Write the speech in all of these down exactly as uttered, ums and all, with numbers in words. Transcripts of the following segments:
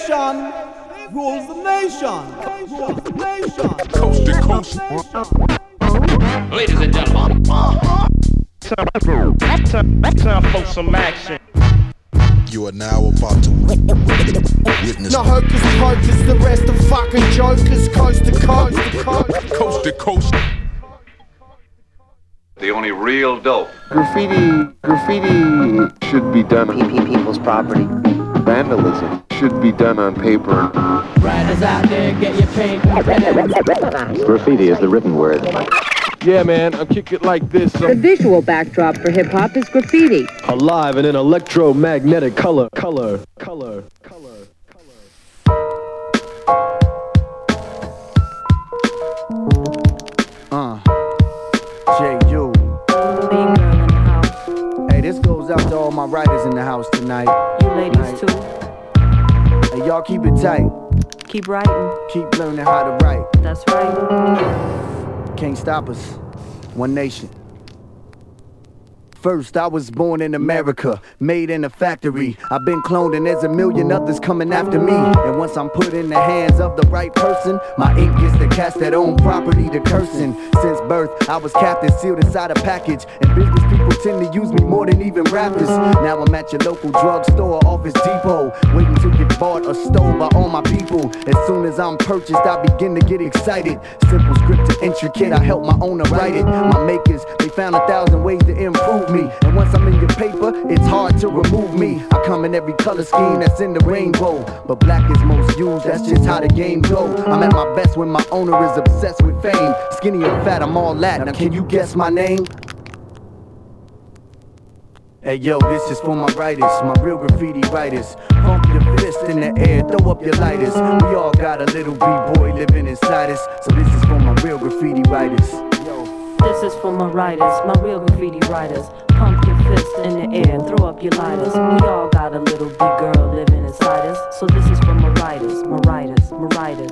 nation rules the nation. Rules the nation. Coast to coast. Ladies and gentlemen, time for some action. You are now about to witness. No hocus pocus, the rest of fucking jokers, coast to coast to coast. Coast to coast. The only real dope. Graffiti, graffiti should be done on people's property. Vandalism should be done on paper. Riders out there, get your paint and pen. Graffiti is the written word. Yeah, man, I'll kick it like this. The visual backdrop for hip-hop is graffiti. Alive in an electromagnetic color, color, color, color, color. Uh, J U. Hey, this goes out to all my writers in the house tonight. You ladies Night. too. Hey, y'all keep it tight. Keep writing. Keep learning how to write. That's right. Can't stop us. One nation. First, I was born in America, made in a factory. I've been cloned and there's a million others coming after me. And once I'm put in the hands of the right person, my ink gets to cast that own property to cursing. Since birth, I was captive, sealed inside a package. And business people tend to use me more than even rappers. Now I'm at your local drugstore or office depot, waiting to get bought or stole by all my people. As soon as I'm purchased, I begin to get excited. Simple script to intricate, I help my owner write it. My makers, they found a thousand ways to improve me. And once I'm in your paper, it's hard to remove me. I come in every color scheme that's in the rainbow, but black is most used, that's just how the game go. I'm at my best when my owner is obsessed with fame. Skinny or fat, I'm all that. Now can you guess my name? Hey yo, this is for my writers, my real graffiti writers. Pump your fist in the air, throw up your lighters. We all got a little b-boy living inside us, so this is for my real graffiti writers. Yo. This is for my writers, my real graffiti writers. Pump your fist in the air and throw up your lighters. We all got a little big girl living inside us, so this is for my writers, my writers, my writers.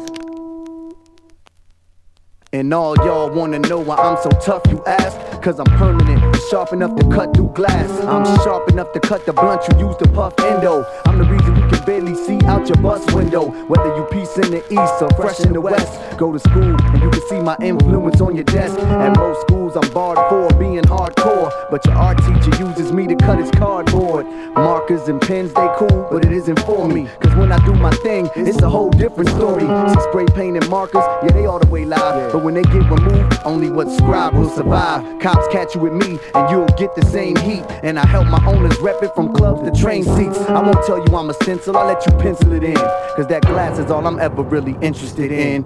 And all y'all wanna know why I'm so tough, you ask? Cause I'm permanent and sharp enough to cut through glass. I'm sharp enough to cut the blunt you use to puff endo. I'm the reason you can barely see out your bus window. Whether you peace in the east or fresh in the west, go to school and you can see my influence on your desk. At most schools I'm barred for being hardcore, but your art teacher uses me to cut his cardboard. Markers and pens, they cool, but it isn't for me. Cause when I do my thing, it's a whole different story. See spray paint and markers, yeah they all the way live. But when they get removed, only what's scribed will survive. Cops catch you with me and you'll get the same heat. And I help my owners rep it from clubs to train seats. I won't tell you I'm a stencil, I'll let you pencil it in. Cause that glass is all I'm ever really interested in.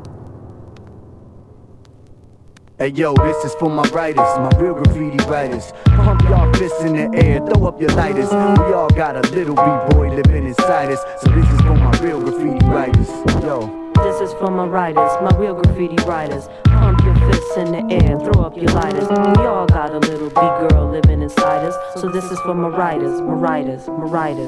Hey yo, this is for my writers, my real graffiti writers. Pump y'all fists in the air, throw up your lighters. We all got a little b-boy living inside us, so this is for my real graffiti writers. Yo. This is for my writers, my real graffiti writers. Pump your fists in the air and throw up your lighters. We all got a little big girl living inside us, so this is for my writers, my writers, my writers.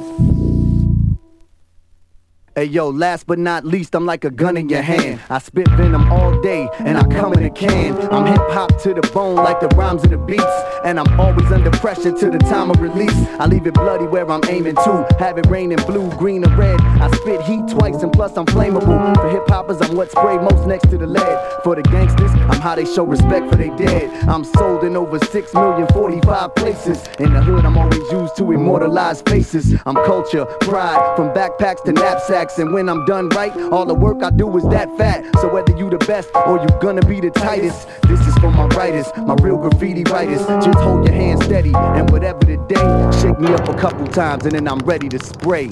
Hey yo, last but not least, I'm like a gun in your hand. I spit venom all day, and I come in a can. I'm hip-hop to the bone like the rhymes of the beats, and I'm always under pressure to the time of release. I leave it bloody where I'm aiming to, have it rain in blue, green, or red. I spit heat twice, and plus I'm flammable. For hip-hoppers, I'm what spray most next to the lead. For the gangsters, I'm how they show respect for they dead. I'm sold in over six million forty-five places. In the hood, I'm always used to immortalize faces. I'm culture, pride, from backpacks to knapsacks. And when I'm done right, all the work I do is that fat. So whether you the best or you gonna be the tightest, this is for my writers, my real graffiti writers. Just hold your hand steady, and whatever the day, shake me up a couple times and then I'm ready to spray.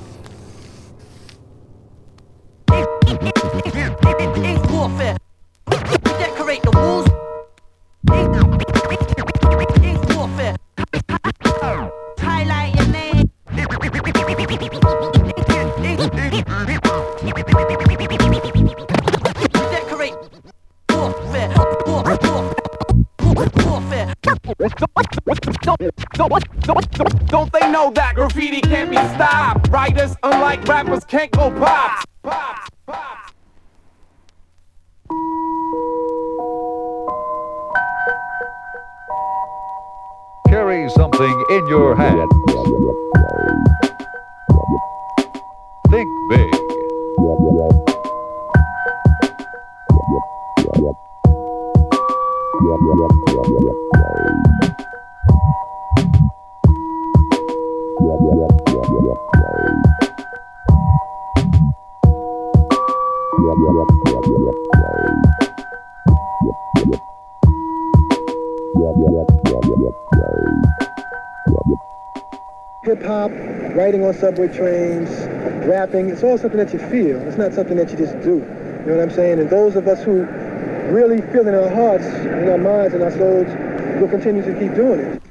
It's warfare. Decorate the walls. It's warfare. Highlight your name. Decorate warfare. Warfare. Don't they know that graffiti can't be stopped? Writers, unlike rappers, can't go pop. Pop, pop. Carry something in your hand. Think big. Hip-hop, writing on subway trains, rapping, it's all something that you feel. It's not something that you just do. You know what I'm saying? And those of us who really feel in our hearts, in our minds, in our souls, will continue to keep doing it.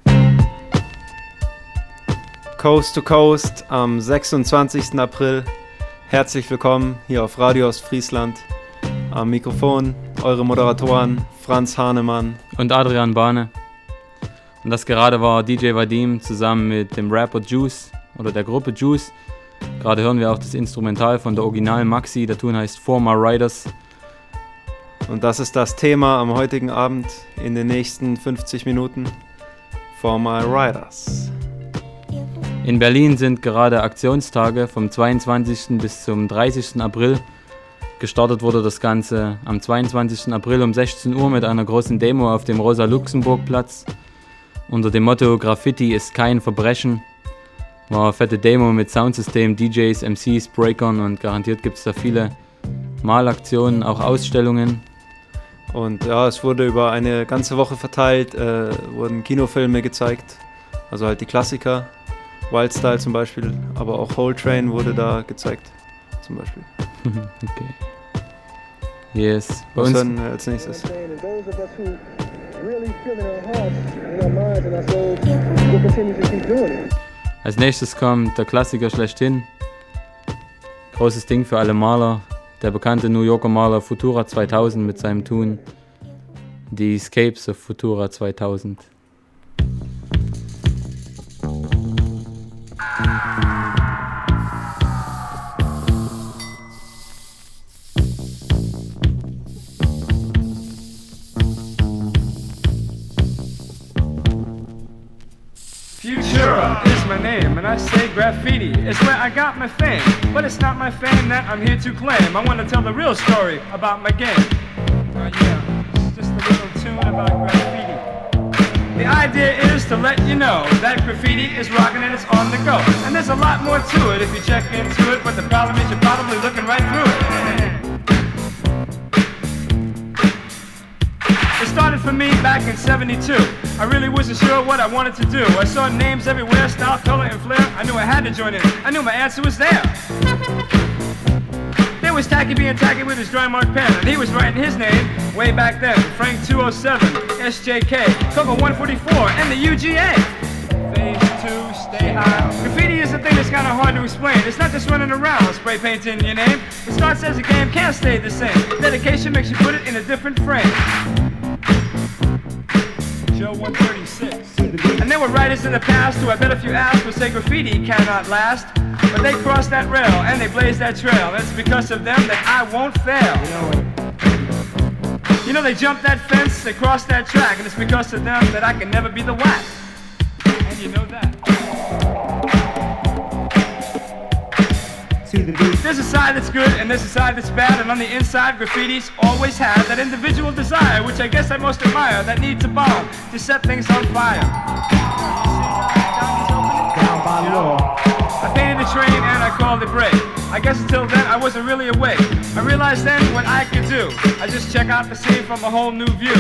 Coast to Coast am sechsundzwanzigsten April. Herzlich willkommen hier auf Radio Ostfriesland. Am Mikrofon eure Moderatoren Franz Hahnemann und Adrian Bahne. Und das gerade war D J Vadim zusammen mit dem Rapper Juice oder der Gruppe Juice. Gerade hören wir auch das Instrumental von der Original Maxi, der Tune heißt For My Riders. Und das ist das Thema am heutigen Abend in den nächsten fünfzig Minuten. For My Riders. In Berlin sind gerade Aktionstage vom zweiundzwanzigsten bis zum dreißigsten April. Gestartet wurde das Ganze am zweiundzwanzigsten April um sechzehn Uhr mit einer großen Demo auf dem Rosa-Luxemburg-Platz. Unter dem Motto Graffiti ist kein Verbrechen. War eine fette Demo mit Soundsystem, D Js, M Cs, Breakern und garantiert gibt es da viele Malaktionen, auch Ausstellungen. Und ja, es wurde über eine ganze Woche verteilt, äh, wurden Kinofilme gezeigt, also halt die Klassiker, Wild Style zum Beispiel, aber auch Whole Train wurde da gezeigt, zum Beispiel. Okay. Yes. Bei uns dann als nächstes. Als nächstes kommt der Klassiker schlechthin. Großes Ding für alle Maler. Der bekannte New Yorker Maler Futura zweitausend mit seinem Tune The Escapes of Futura zweitausend. Futura is my name, and I say graffiti is where I got my fame. But it's not my fame that I'm here to claim. I want to tell the real story about my game. Uh, yeah, it's just a little tune about graffiti. The idea is to let you know that graffiti is rocking and it's on the go. And there's a lot more to it if you check into it, but the problem is you're probably looking right through it. It started for me back in seventy-two. I really wasn't sure what I wanted to do. I saw names everywhere, style, color, and flair. I knew I had to join in. I knew my answer was there. There was Tacky being tacky with his dry mark pen, and he was writing his name way back then. Frank two oh seven, S J K, Coco one forty-four, and the U G A. Phase two, stay high. Graffiti is a thing that's kind of hard to explain. It's not just running around, spray painting your name. It starts as a game, can't stay the same. Dedication makes you put it in a different frame. Joe one thirty-six. And there were writers in the past who I bet if you asked would say graffiti cannot last. But they crossed that rail and they blazed that trail. And it's because of them that I won't fail. You know they jumped that fence, they crossed that track. And it's because of them that I can never be the whack. And you know that. There's a side that's good and there's a side that's bad. And on the inside, graffiti's always had that individual desire, which I guess I most admire, that needs a bomb to set things on fire. Down by law. I painted a train and I called it break. I guess until then I wasn't really awake. I realized then what I could do. I just check out the scene from a whole new view.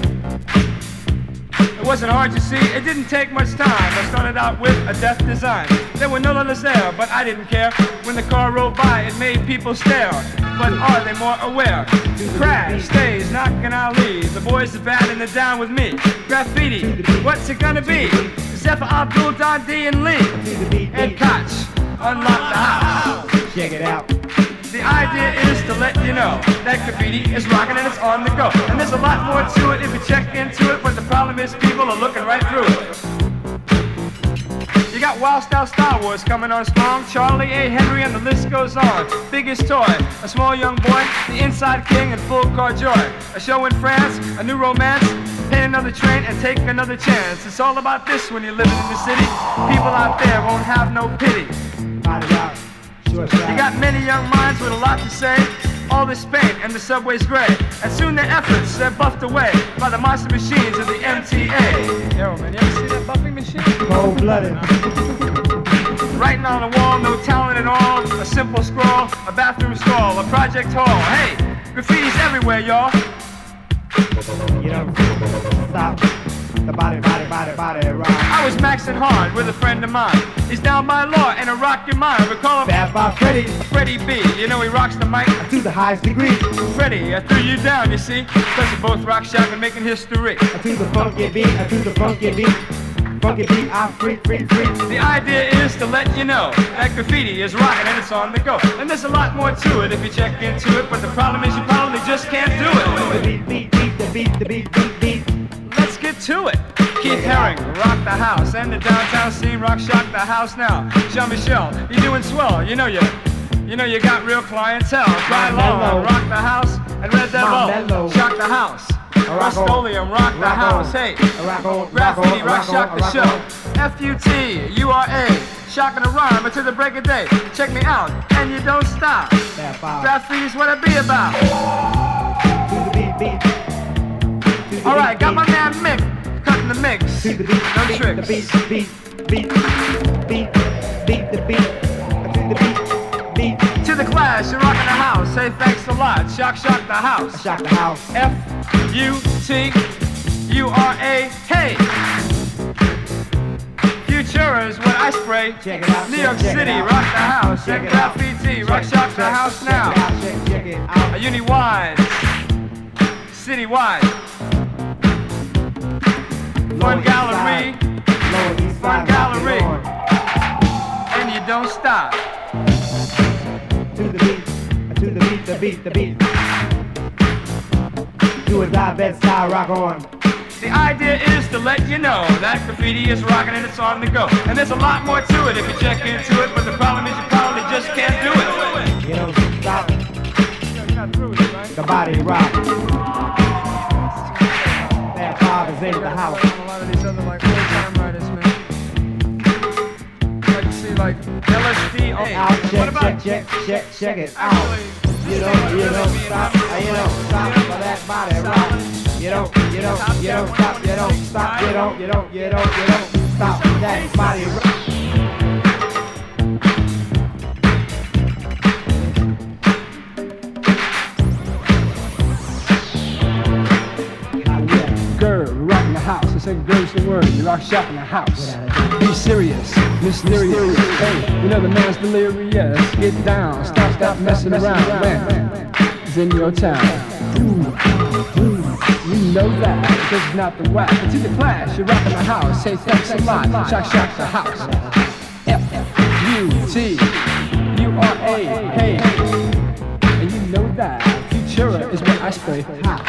It wasn't hard to see, it didn't take much time. I started out with a death design. There were no letters there, but I didn't care. When the car rolled by, it made people stare. But are they more aware? Crash, stays, knocking Ali. The boys are bad and they're down with me. Graffiti, what's it gonna be? Zephyr, Abdul, Dundee, and Lee. Ed Koch, unlock the house. Check it out. The idea is to let you know that graffiti is rocking and it's on the go. And there's a lot more to it if you check into it, but the problem is people are looking right through it. You got Wild Style Star Wars coming on strong, Charlie A. Henry and the list goes on. Biggest toy, a small young boy, the inside king and full car joy. A show in France, a new romance, paint another train and take another chance. It's all about this when you're living in the city. People out there won't have no pity. You got many young minds with a lot to say. All this paint and the subway's gray. And soon their efforts, they're buffed away by the monster machines of the M T A. Yo, man, you ever see that buffing machine? Cold-blooded. Writing on the wall, no talent at all. A simple scroll, a bathroom stall, a project hall. Hey, graffiti's everywhere, y'all. You know, stop. The body, body, body, body, rock. I was maxing hard with a friend of mine. He's down by law and a rock your mind. We call him Bad Bob Freddy. Freddie B. You know he rocks the mic to the highest degree. Freddie, I threw you down, you see, because you both rock shock and making history. To the funky beat, to the funky beat. Funky beat, I freak, freak, freak. The idea is to let you know that graffiti is rocking and it's on the go. And there's a lot more to it if you check into it, but the problem is you probably just can't do it. The beat, beat, beat, the beat, the beat, beat, beat. Let's get to it. Keith Haring, rock the house, and the downtown scene, rock shock the house now. Jean-Michel, you doing swell, you know you, you know you got real clientele. Try long, rock the house, and Red Devil, shock the house. Rust-Oleum, rock the house, hey. Graffiti, rock shock the show. F U T U R A, shocking the rhyme until the break of day. Check me out, and you don't stop. Graffiti's what it be about. All right, got my man Mick cutting the mix. To the beat, no beat, tricks. The beat, beat, beat, beat, beat, the beat. To the beat, beat. To the Clash, you're rocking the house. Say thanks a lot. Shock, shock the house. Shock the house. F U T U R A. Hey. Futura is what I spray. Check it out. New York check City, it out. rock the house. Check And it out. graffiti, rock Check, shock the check, house check now. it out, check, check it out. A Uni-wide, city-wide. Fun gallery, fun gallery, and you don't stop. To the beat, to the beat, the beat, the beat. Do a die, bed style, rock on. The idea is to let you know that graffiti is rocking and it's on the go. And there's a lot more to it if you check into it, but the problem is you probably just can't do it. You know, stop. The body rock. That Bob is in the house. A lot of these other like old-time writers, man. Like you see, like L S D. Hey, out, check, what about check, check, check, check it out. You don't, you don't stop, you don't stop for that body rock. You don't, you don't, you don't stop, you don't stop, you don't, you don't, you don't, you don't stop that body rock. Girl, rocking the house. I said, girl's the word. You rock shop in the house. Be serious, mysterious. Hey, you know the man's delirious. Get down, stop, stop messing around. Man, it's in your town. Ooh, ooh, you know that because it's not the whack. It's in the Clash. You're rocking the house. Say thanks a lot. Shock, shock the house. F U T U R A. Hey, and you know that Futura is what I spray. Ha.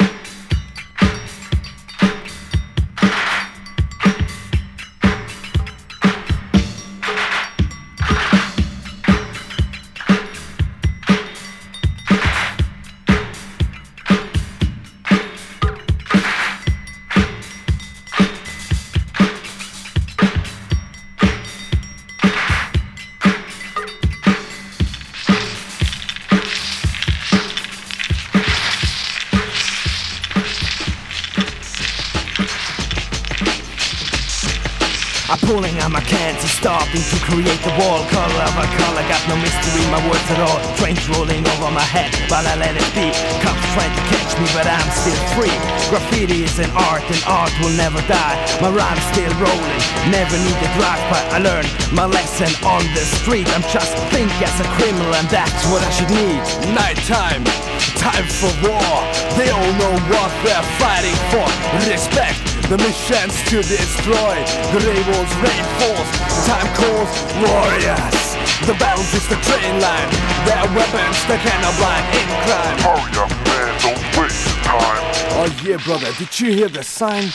Pulling on my cans and starting to create the wall. Color of a color, got no mystery in my words at all. Trains rolling over my head, but I let it be. Cops trying to catch me, but I'm still free. Graffiti is an art, and art will never die. My rhyme's still rolling, never need a drive, but I learned my lesson on the street. I'm just think as a criminal, and that's what I should need. Nighttime, time for war. They all know what they're fighting for. Respect the missions to destroy the labels reinforced. Time calls warriors. The balance is the train line. Their weapons, they cannot blind in crime. Hurry up, man, don't waste your time. Oh yeah, brother, did you hear the sign?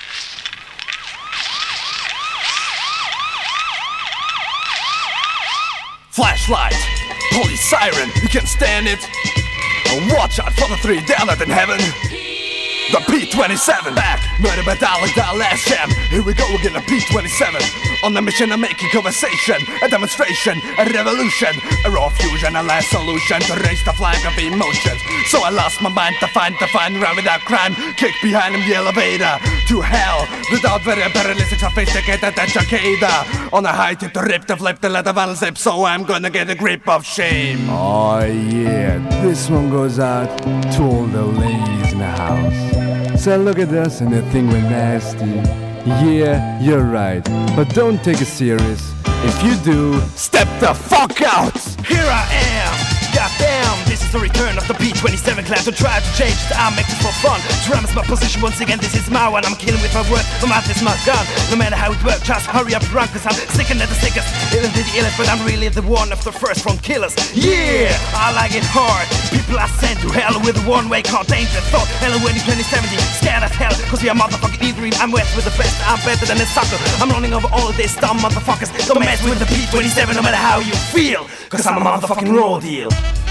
Flashlight, police siren, you can stand it. Watch out for the three down in heaven. The P twenty-seven back, murder by dollar, dollar last jam. Here we go again, the P twenty-seven. On the mission of making conversation, a demonstration, a revolution, a raw fusion, a last solution to raise the flag of emotions. So I lost my mind to find, to find, run without crime, kick behind him the elevator to hell, without very paralytic, sophisticated educator. On a high tip to rip, to flip, to let the vinyl zip, so I'm gonna get a grip of shame. Oh yeah, this one goes out to all the ladies in the house. So look at us and they think we're nasty. Yeah, you're right, but don't take it serious. If you do, step the fuck out! Here I am! Goddamn, this is the return of the P twenty-seven clan to try to change the I make this for fun. To ramass my position once again, this is my one. I'm killing with my word, my mouth is my gun. No matter how it works, just hurry up, run, cause I'm sicking at the sickest, even to the illest, but I'm really the one of the first front killers. Yeah, I like it hard. People are sent to hell with a one-way car, dangerous thought. Hell when in twenty seventy, scared as hell, cause we are motherfucking E-Dream. I'm west with the best, I'm better than a sucker. I'm running over all of these dumb motherfuckers. Don't mess with the P twenty-seven no matter how you feel, cause I'm a motherfucking raw deal.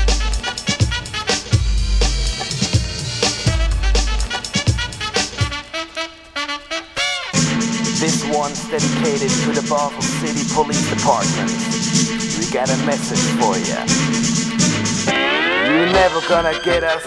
This one's dedicated to the Basel City Police Department. We got a message for ya. You're never gonna get us.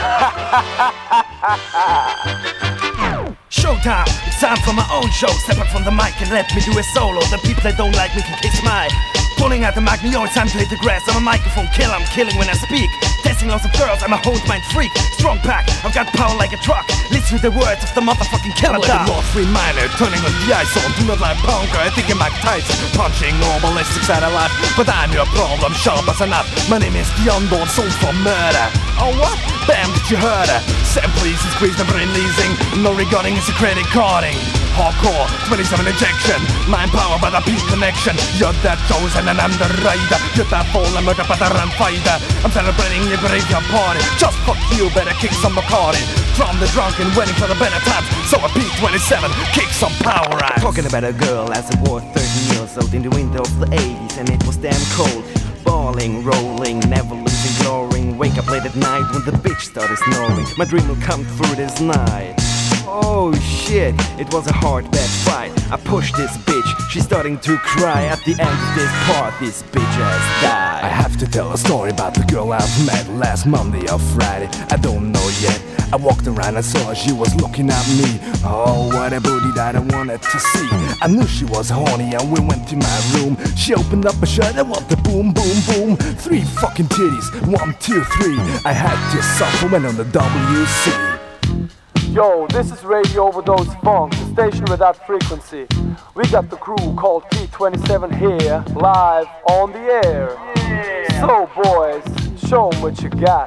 Showtime, it's time for my own show. Step up from the mic and let me do a solo. The people that don't like me can kiss my pulling out the mic, me always time to hit the grass. I'm a microphone killer, I'm killing when I speak. Testing lots of girls, I'm a honed mind freak. Strong pack, I've got power like a truck. Listen to the words of the motherfucking killer. I'm like a lost reminder, turning on the ice on. Do not like Ponker, I think I'm Mike Tyson. Punching normalistics out of life, but I'm your problem, sharp as a knife. My name is the unborn soul for murder. Oh what? Bam, did you heard her? Sam please, squeeze the brain leasing. No regarding, it's a credit carding. Hardcore, twenty-seven injection. Mind power by the P connection. You're that chosen and I'm the rider. You're that fallen murder but the run fighter. I'm celebrating your graveyard party. Just fuck you, better kick some Bacardi. From the drunken waiting for the better times. So a P twenty-seven, kick some power out. Talking about a girl as I was thirteen years old in the winter of the eighties, and it was damn cold. Balling, rolling, never losing, glorying. Wake up late at night when the bitch started snoring. My dream will come through this night. Oh shit, it was a hard bad fight. I pushed this bitch, she's starting to cry. At the end of this part, this bitch has died. I have to tell a story about the girl I've met last Monday or Friday. I don't know yet. I walked around and saw her, she was looking at me. Oh, what a booty that I wanted to see. I knew she was horny and we went to my room. She opened up a shirt and what the boom, boom, boom. Three fucking titties, one, two, three. I had to suffer when on the W C. Yo, this is Radio Overdose Funk, the station without frequency. We got the crew called P twenty-seven here, live on the air. Yeah. So boys, show 'em what you got.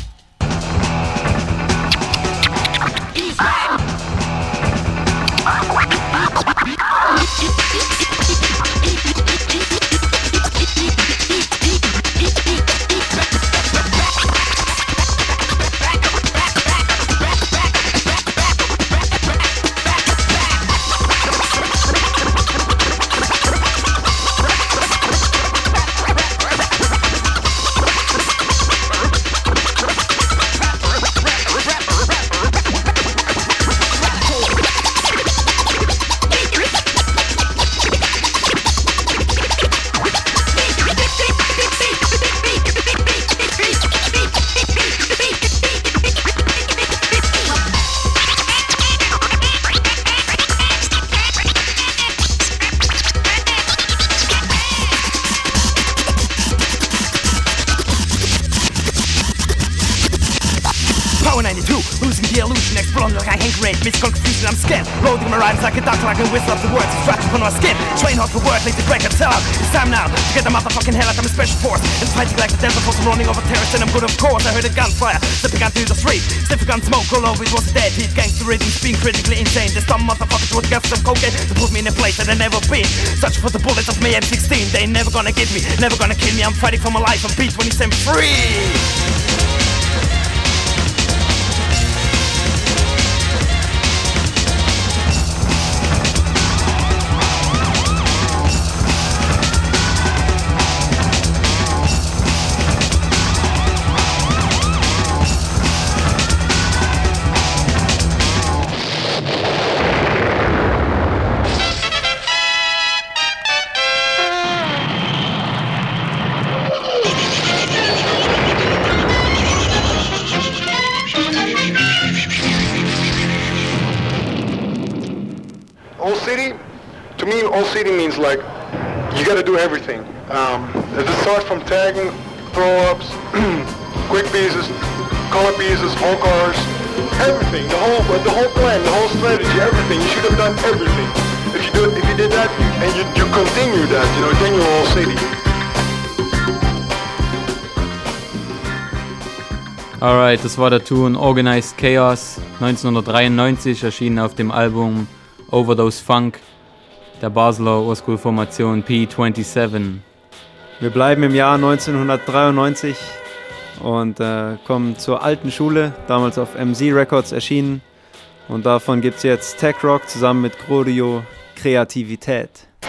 Misconfusion, I'm scared. Loading my rhymes like a duck, like a whistle of the words. Scratch upon my skin. Train hard for work, lazy break and sell out. It's time now to get the motherfucking hell out. I'm a special force. And fighting like the devil force. I'm running over terrorists and I'm good of course. I heard a gunfire. Stepping out through the street. Sniffing gun smoke all over. It was a dead heat. Gangster rhythms being critically insane. There's some motherfuckers would get some cocaine to put me in a place that I've never been. Searching for the bullets of May M sixteen. They ain't never gonna get me. Never gonna kill me. I'm fighting for my life. I'm P twenty-seven free. O C D means like you got to do everything. Um, it starts from tagging, throw-ups, quick pieces, color pieces, whole cars, everything. The whole, the whole plan, the whole strategy, everything. You should have done everything. If you do, if you did that and you, you continue that, you know, then you're all city. Alright, das war der Tune Organized Chaos, neunzehnhundertdreiundneunzig, erschienen auf dem Album Overdose Funk der Basler Oldschool-Formation P siebenundzwanzig. Wir bleiben im Jahr neunzehnhundertdreiundneunzig und äh, kommen zur alten Schule, damals auf M Z Records erschienen. Und davon gibt es jetzt Tech Rock zusammen mit Grodio Kreativität.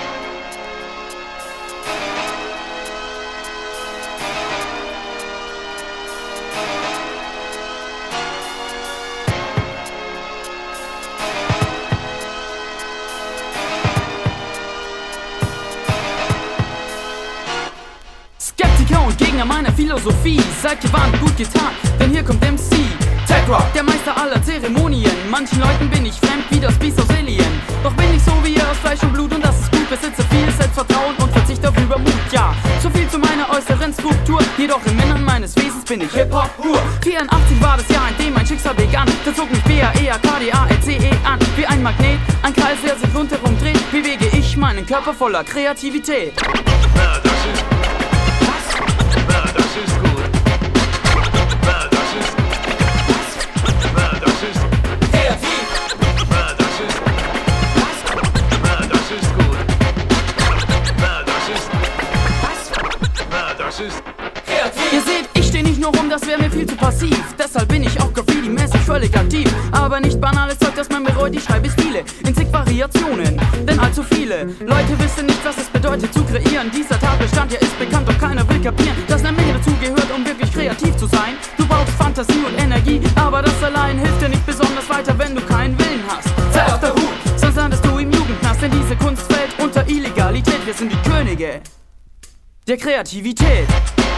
Meiner Philosophie, seid gewarnt, gut getan, denn hier kommt M C Tech Rock, der Meister aller Zeremonien. Manchen Leuten bin ich fremd wie das Biest aus Alien. Doch bin ich so wie ihr aus Fleisch und Blut und das ist gut. Besitze viel Selbstvertrauen und verzichte auf Übermut, ja. So viel zu meiner äußeren Struktur, jedoch im Innern meines Wesens bin ich Hip-Hop pur. vierundachtzig war das Jahr, in dem mein Schicksal begann. Da zog mich B A E A K D A L C E an. Wie ein Magnet, ein Kreis, der sich rundherum dreht, bewege ich meinen Körper voller Kreativität. Na, das ist Das ist gut. Na, das ist. Na, das ist. Kreativ. Na, das ist. Na, das ist gut. Na, das ist. Na, das ist. Kreativ. Ihr seht, ich steh nicht nur rum, das wäre mir viel zu passiv. Deshalb bin ich auch Graffiti-mäßig völlig aktiv. Aber nicht banales Zeug, das man bereut, ich schreibe Stile in zig Variationen, denn allzu viele Leute wissen nicht, was es bedeutet zu kreieren. Dieser Tatbestand hier ist bekannt, doch keiner will kapieren, dass eine Menge dazu gehört, um wirklich kreativ zu sein. Du brauchst Fantasie und Energie, aber das allein hilft dir nicht besonders weiter, wenn du keinen Willen hast. Sei auf der Hut, sonst landest du im Jugendknast, denn diese Kunst fällt unter Illegalität. Wir sind die Könige der Kreativität.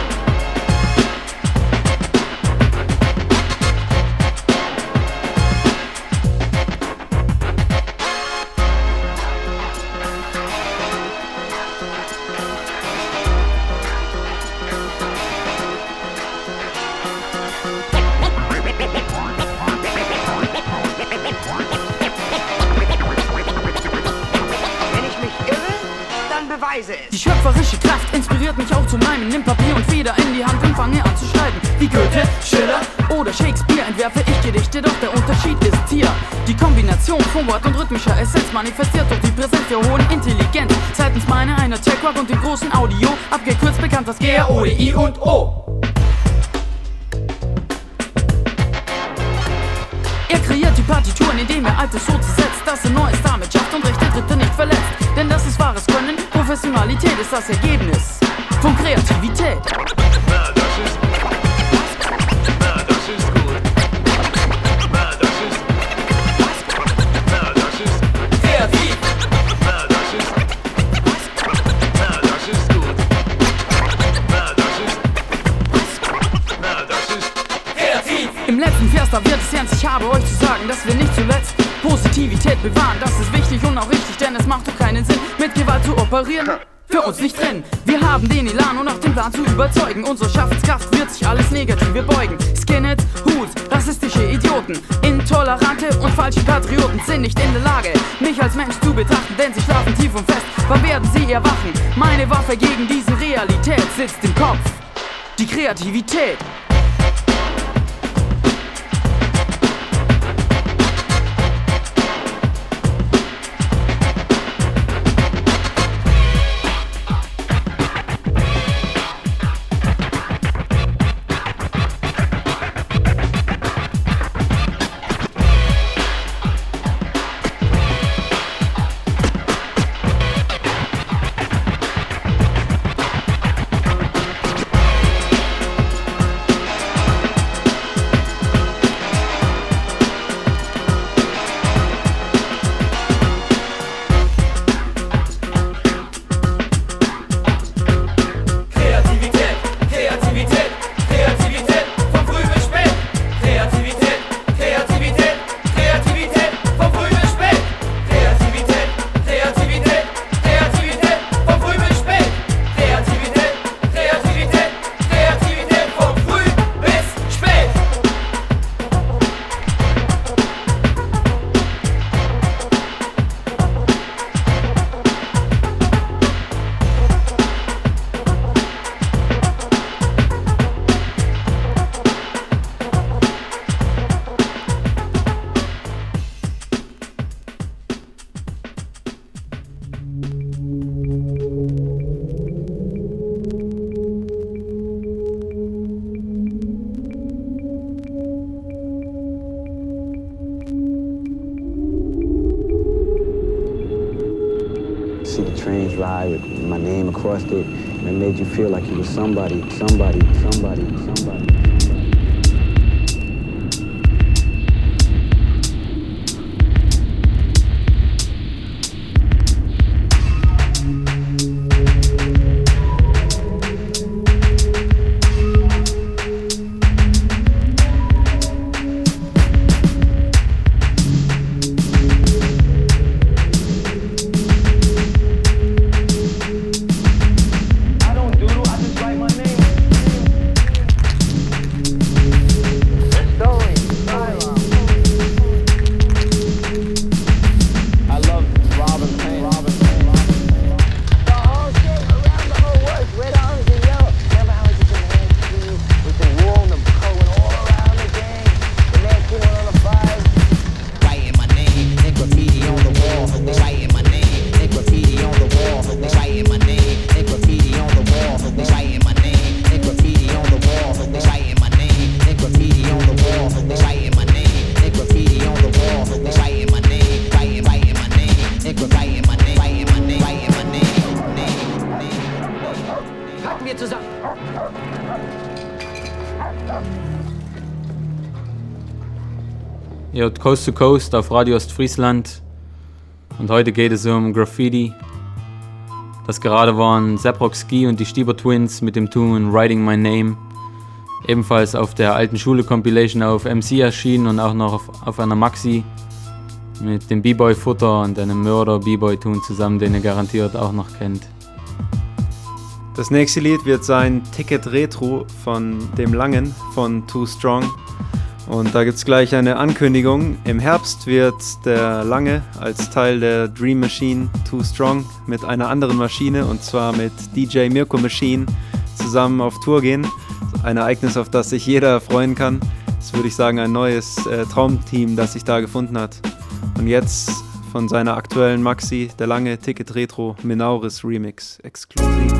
Die schöpferische Kraft inspiriert mich auch zu meinem. Nimm Papier und Feder in die Hand und fange an zu schreiben. Wie Goethe, Schiller oder Shakespeare entwerfe ich Gedichte, doch der Unterschied ist hier. Die Kombination von Wort und rhythmischer Essenz manifestiert durch die Präsenz der hohen Intelligenz. Seitens meiner einer Tech Rock und dem großen Audio, abgekürzt bekannt als G R O, E I und O. Er kreiert die Partituren, indem er Altes so zusetzt, dass er Neues damit schafft und rechte Dritte nicht verletzt. Denn das ist wahres Können, Professionalität ist das Ergebnis von Kreativität. Na, das ist. Na, das ist gut. Na, das ist. Na, das ist. Kreativ. Na, das ist. Na, das ist gut. Na, das ist. Na, das ist. Kreativ. Im letzten Vers, da wird es ernst, ich habe euch zu sagen, dass wir nicht zuletzt Positivität bewahren. Das ist wichtig und auch richtig, denn es macht doch keinen Sinn, mit Gewalt zu operieren. Für uns nicht drin. Wir haben den Elan und auch den Plan zu überzeugen. Unsere Schaffenskraft wird sich alles Negative beugen. Skinheads, Hools, rassistische Idioten, intolerante und falsche Patrioten sind nicht in der Lage, mich als Mensch zu betrachten, denn sie schlafen tief und fest. Wann werden sie erwachen? Meine Waffe gegen diese Realität sitzt im Kopf. Die Kreativität. sky with my name across it, and it made you feel like you were somebody, somebody, somebody, somebody. Ihr hört Coast to Coast auf Radio Ostfriesland und heute geht es um Graffiti. Das gerade waren Zeprock Ski und die Stieber Twins mit dem Tune Writing My Name. Ebenfalls auf der alten Schule Compilation auf M C erschienen und auch noch auf, auf einer Maxi mit dem B-Boy Futter und einem Murder B-Boy Tune zusammen, den ihr garantiert auch noch kennt. Das nächste Lied wird sein Ticket Retro von dem Langen von Too Strong. Und da gibt es gleich eine Ankündigung. Im Herbst wird der Lange als Teil der Dream Machine Too Strong mit einer anderen Maschine, und zwar mit D J Mirko Machine, zusammen auf Tour gehen. Ein Ereignis, auf das sich jeder freuen kann. Das würde ich sagen, ein neues äh, Traumteam, das sich da gefunden hat. Und jetzt von seiner aktuellen Maxi, der Lange Ticket Retro Minauris Remix exklusiv.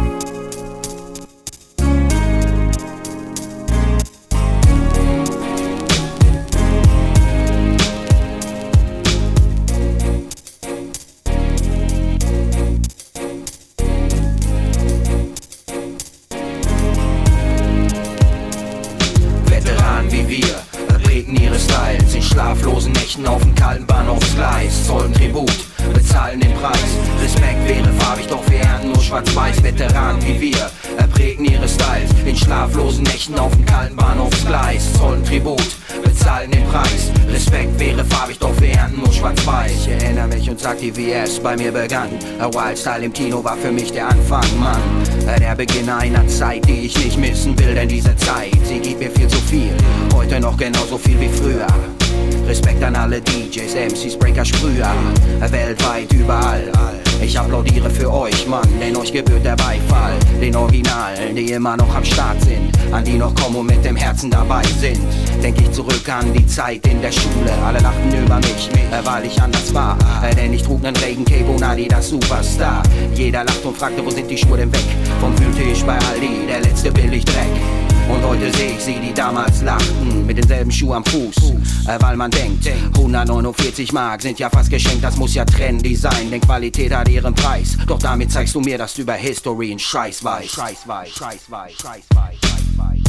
Schlaflosen Nächten auf dem kalten Bahnhofsgleis, zollen Tribut, bezahlen den Preis. Respekt wäre farbig, doch wir ernten nur schwarz-weiß. Veteranen wie wir prägen ihre Styles. In schlaflosen Nächten auf dem kalten Bahnhofsgleis, zollen Tribut, bezahlen den Preis. Respekt wäre farbig, doch wir ernten nur schwarz-weiß. Ich erinnere mich und sag dir, wie es bei mir begann. Wildstyle im Kino war für mich der Anfang, Mann. Der Beginn einer Zeit, die ich nicht missen will, denn diese Zeit, sie gibt mir viel zu viel. Heute noch genauso viel wie früher. Respekt an alle D Js, M Cs, Breaker, Sprüher, weltweit, überall. Ich applaudiere für euch, Mann, denn euch gebührt der Beifall. Den Originalen, die immer noch am Start sind, an die noch kommen und mit dem Herzen dabei sind. Denk ich zurück an die Zeit in der Schule, alle lachten über mich, weil ich anders war. Denn ich trug nen Regencape und Adidas Superstar. Jeder lacht und fragte, wo sind die Schuhe denn weg? Vom fühlte ich bei Aldi, der letzte Billigdreck. Und heute seh ich sie, die damals lachten, mit denselben Schuh am Fuß, äh, weil man denkt, hundertneunundvierzig Mark sind ja fast geschenkt, das muss ja trendy sein, denn Qualität hat ihren Preis. Doch damit zeigst du mir, dass du über History einen Scheiß weißt. Scheiß weißt, Scheiß weißt, Scheiß weißt, Scheiß weißt.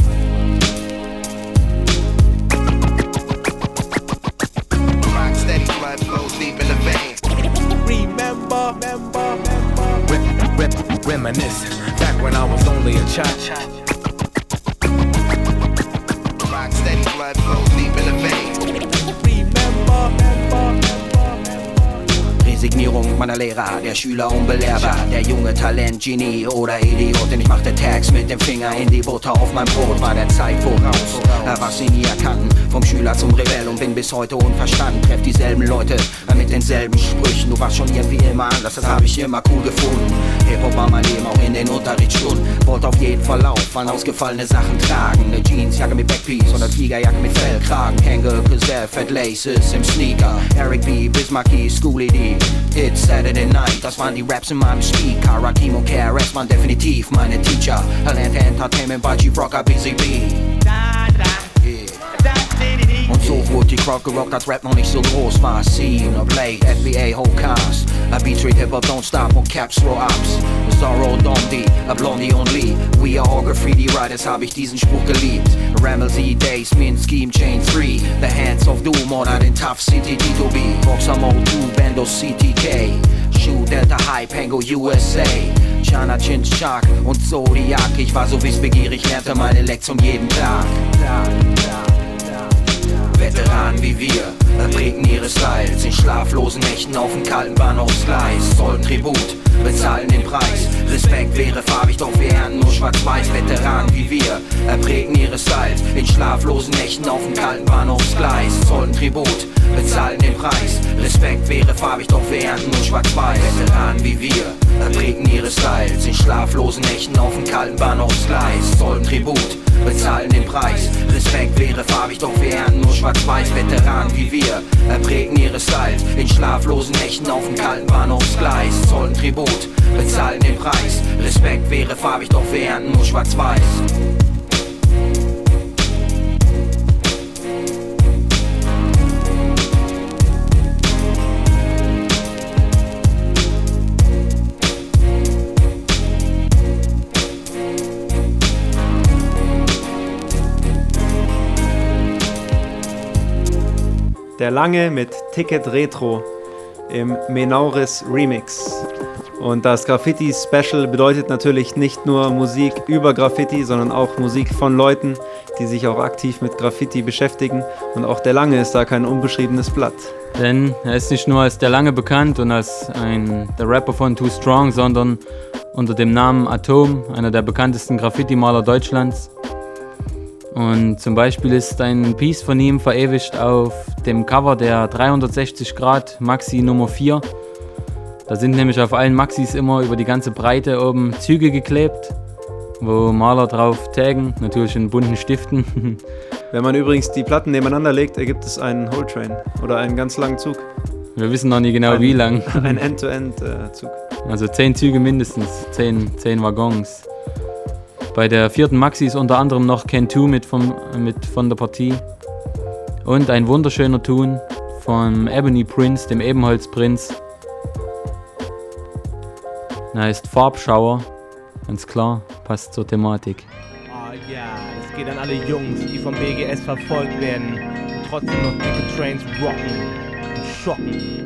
Steady blood flows deep in the veins. Remember, remember, remember. Rem rem reminisce back when I was only a child. Rock steady blood flows deep in the veins. Remember, remember. Resignierung meiner Lehrer, der Schüler unbelehrbar, der junge Talent, Genie oder Idiot, denn ich machte Tags mit dem Finger in die Butter auf mein Brot, war der Zeit voraus, was sie nie erkannten, vom Schüler zum Rebell und bin bis heute unverstanden, treff dieselben Leute mit denselben Sprüchen, du warst schon irgendwie immer anders, das hab ich immer cool gefunden, Hip-Hop war mein Leben auch in den Unterrichtsstunden, wollte auf jeden Fall auffallen, ausgefallene Sachen tragen, ne Jeansjacke mit Backpiece oder Fliegerjacke mit Fellkragen, Kangol, Gazelle, Fat Laces im Sneaker, Eric B, Bismarcky, Schoolie D, It's Saturday Night, das waren die Raps in meinem Speaker. Rakim und K R S waren definitiv meine Teacher. Erlernte Entertainment bei G-Rocker, B Z B. Und so wurde die Crowd gerockt, als Rap noch nicht so groß war. Scene, Blade, F B A, Whole Cast. A beat rate hip hop don't stop on caps roll ups. Zorro Dondi, a Blondie only. We are all graffiti writers, hab ich diesen Spruch geliebt. Ramsey Days, Min Scheme Chain three. The Hands of Doom oder den Tough City Tito B. Boxer Mode two, Bando C T K. Shoe Delta High, Pango U S A. Chana Chin Shark und Zodiac. Ich war so wissbegierig, lernte meine Lektion jeden Tag. Veteranen wie wir prägen ihre Styles in schlaflosen Nächten auf dem kalten Bahnhofsgleis. Zollen Tribut, bezahlen den Preis. Respekt wäre farbig, doch wir ernten nur schwarz-weiß. Veteranen wie wir prägen ihre Styles in schlaflosen Nächten auf dem kalten Bahnhofsgleis. Zollen Tribut, bezahlen den Preis. Respekt wäre farbig, doch wir ernten nur schwarz-weiß. Veteranen wie wir prägen ihre Styles in schlaflosen Nächten auf dem kalten Bahnhofsgleis. Zollen Tribut, bezahlen den Preis. Respekt wäre farbig, doch wir ernten nur schwarz-weiß. Veteranen wie wir prägen ihre Styles in schlaflosen Nächten auf dem kalten Bahnhofsgleis. Zollen Tribut, bezahlen den Preis. Respekt wäre farbig, doch wir ernten nur schwarz-weiß. Der Lange mit Ticket Retro im Menauris Remix. Und das Graffiti Special bedeutet natürlich nicht nur Musik über Graffiti, sondern auch Musik von Leuten, die sich auch aktiv mit Graffiti beschäftigen. Und auch der Lange ist da kein unbeschriebenes Blatt. Denn er ist nicht nur als der Lange bekannt und als ein, der Rapper von Too Strong, sondern unter dem Namen Atom, einer der bekanntesten Graffiti-Maler Deutschlands. Und zum Beispiel ist ein Piece von ihm verewigt auf dem Cover der dreihundertsechzig Grad Maxi Nummer vier. Da sind nämlich auf allen Maxis immer über die ganze Breite oben Züge geklebt, wo Maler drauf taggen, natürlich in bunten Stiften. Wenn man übrigens die Platten nebeneinander legt, ergibt es einen Whole Train oder einen ganz langen Zug. Wir wissen noch nie genau ein, wie lang. Ein End-to-End-Zug. Also zehn Züge mindestens, zehn, zehn Waggons. Bei der vierten Maxi ist unter anderem noch Ken two mit, vom, mit von der Partie. Und ein wunderschöner Tune vom Ebony Prince, dem Ebenholz-Prinz. Er heißt Farbschauer, ganz klar, passt zur Thematik. Oh ja, das geht an alle Jungs, die vom B G S verfolgt werden und trotzdem noch dicke Trains rocken und schocken.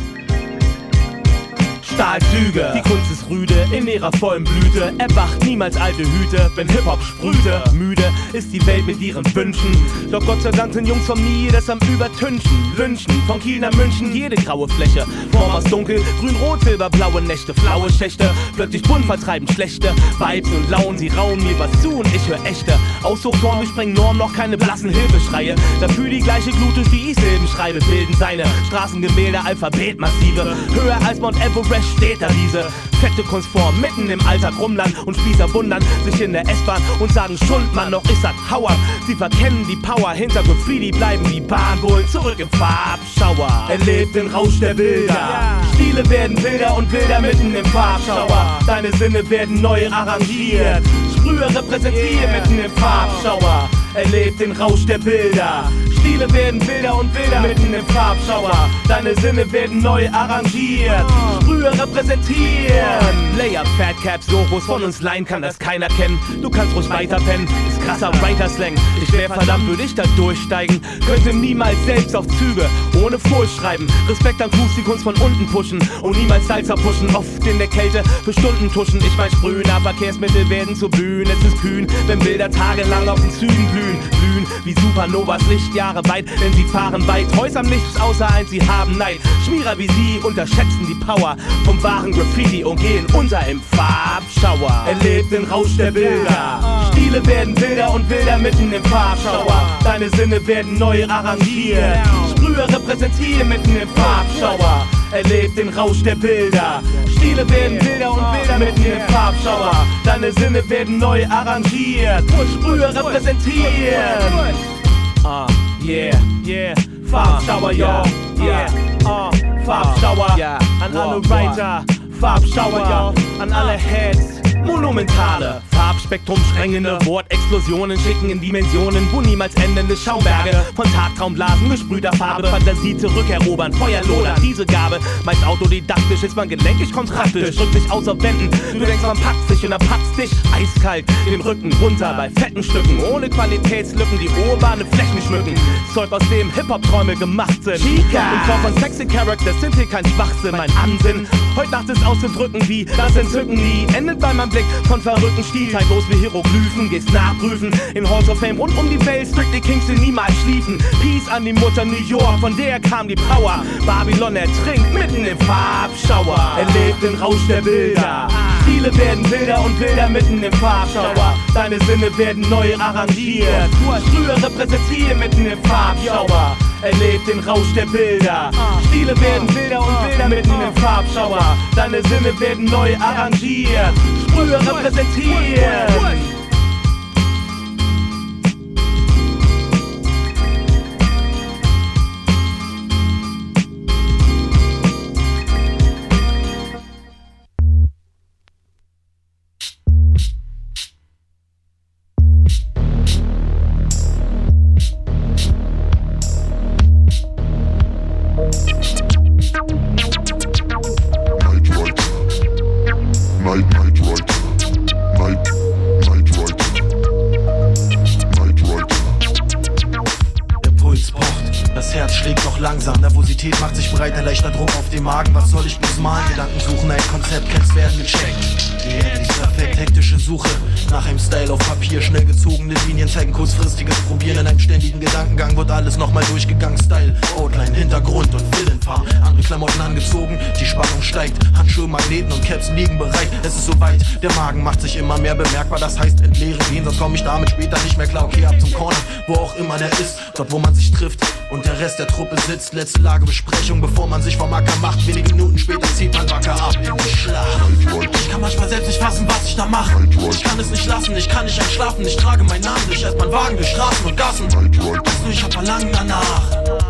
Stahlzüge, die Kunst ist rüde, in ihrer vollen Blüte. Erwacht niemals alte Hüte, wenn Hip-Hop sprühte. Müde ist die Welt mit ihren Wünschen. Doch Gott sei Dank sind Jungs von mir das am Übertünchen. Lynchen, von Kiel nach München, jede graue Fläche. Form aus Dunkel, grün, rot, silber, blaue Nächte. Flaue Schächte, plötzlich bunt vertreiben schlechte Vibes und Launen, sie rauen mir was zu und ich höre echte. Ausdrucksform, wir sprengen Norm, noch keine blassen Hilfeschreie. Dafür die gleiche Glut durch die ich Silben schreibe, bilden seine Straßengemälde, Alphabetmassive. Höher als Mount Everest steht da diese fette Kunstform mitten im Alltag rumland und Spießer wundern sich in der S-Bahn und sagen Schundmann, doch ich sag Hauer. Sie verkennen die Power, hinter Graffiti bleiben die Bahnbullen zurück im Farbschauer. Erlebt den Rausch der Bilder, ja. Stile werden wilder und wilder mitten im Farbschauer. Deine Sinne werden neu arrangiert, Sprühe repräsentiert mitten im Farbschauer. Erlebt den Rausch der Bilder, Stile werden wilder und wilder mitten im Farbschauer. Deine Sinne werden neu arrangiert, Sprühe repräsentieren. Layer, Fat Caps, Logos von uns leihen kann das keiner kennen. Du kannst ruhig weiter pennen, ist krasser Writer-Slang. Ich wär verdammt, würde ich da durchsteigen. Könnte niemals selbst auf Züge ohne Furcht schreiben. Respekt an Crews, die Kunst von unten pushen und niemals Salzer pushen. Oft in der Kälte für Stunden tuschen. Ich mein Sprühen, Verkehrsmittel werden zu Bühnen. Es ist kühn, wenn Bilder tagelang auf den Zügen blühen. Glühen wie Supernovas Lichtjahre weit, denn sie fahren weit. Häuser am nichts außer eins, sie haben Neid. Schmierer wie sie unterschätzen die Power vom wahren Graffiti und gehen unter im Farbschauer. Erlebt den Rausch der Bilder, Stile werden wilder und wilder mitten im Farbschauer. Deine Sinne werden neu arrangiert, Sprühe repräsentieren mitten im Farbschauer. Erlebt den Rausch der Bilder, Stile werden wilder und wilder mitten im Farbschauer. Deine Sinne werden neu arrangiert, Sprühe repräsentieren. Ah, uh, yeah, yeah, Farbschauer, yo, yeah, ah, uh, Farbschauer, yeah, an alle Writer, Farbschauer, yo, an alle Heads, monumentale Farbspektrum sprengende Wortexplosionen schicken in Dimensionen, wo niemals endende Schauberge von Tagtraumblasen gesprühter Farbe Fantasie zurückerobern, Feuer lodern. Diese Gabe, meist autodidaktisch, ist man gelenkig kontrastisch, drückt sich aus auf Wänden. Du denkst, man packt sich und dann packst dich eiskalt den Rücken runter bei fetten Stücken, ohne Qualitätslücken, die urbane Flächen schmücken. Zeug, aus dem Hip-Hop-Träume gemacht sind. Chica! In Form von sexy Characters sind hier kein Schwachsinn. Mein Ansinn, heute Nacht ist auszudrücken wie das Entzücken nie endet bei meinem Blick von verrückten Stil. Zeitlos wie Hieroglyphen, gehst nachprüfen. In Halls of Fame rund um die Welt, Strictly Kings, die niemals schliefen. Peace an die Mutter New York, von der kam die Power. Babylon ertrinkt mitten im Farbschauer. Erlebt den Rausch der Bilder. Stile werden wilder und wilder mitten im Farbschauer. Deine Sinne werden neu arrangiert. Früher repräsentiert mitten im Farbschauer. Erlebt den Rausch der Bilder. Stile werden wilder und wilder mitten im Farbschauer. Deine Sinne werden neu arrangiert. Sprühe repräsentiert. Nervosität macht sich breit, ein leichter Druck auf den Magen. Was soll ich bloß malen? Gedanken suchen, ein Konzept, Caps werden gecheckt. Yeah, die perfekt hektische Suche nach einem Style auf Papier. Schnell gezogene Linien zeigen kurzfristiges Probieren. In einem ständigen Gedankengang wird alles nochmal durchgegangen. Style, Outline, Hintergrund und Villenfarm. Andere Klamotten angezogen, die Spannung steigt. Handschuhe, Magneten und Caps liegen bereit. Es ist soweit, der Magen macht sich immer mehr bemerkbar. Das heißt entleeren gehen, sonst komm ich damit später nicht mehr klar. Okay, ab zum Corner, wo auch immer der ist. Dort, wo man sich trifft und der Rest der Truppe sitzt. Letzte Lagebesprechung, bevor man sich vom Acker macht. Wenige Minuten später zieht man wacker ab in die Schlacht. Ich kann manchmal selbst nicht fassen, was ich da mache. Ich kann es nicht lassen, ich kann nicht einschlafen. Ich trage meinen Namen durch erstmal Wagen, durch Straßen und Gassen. Weißt du, ich hab Verlangen danach.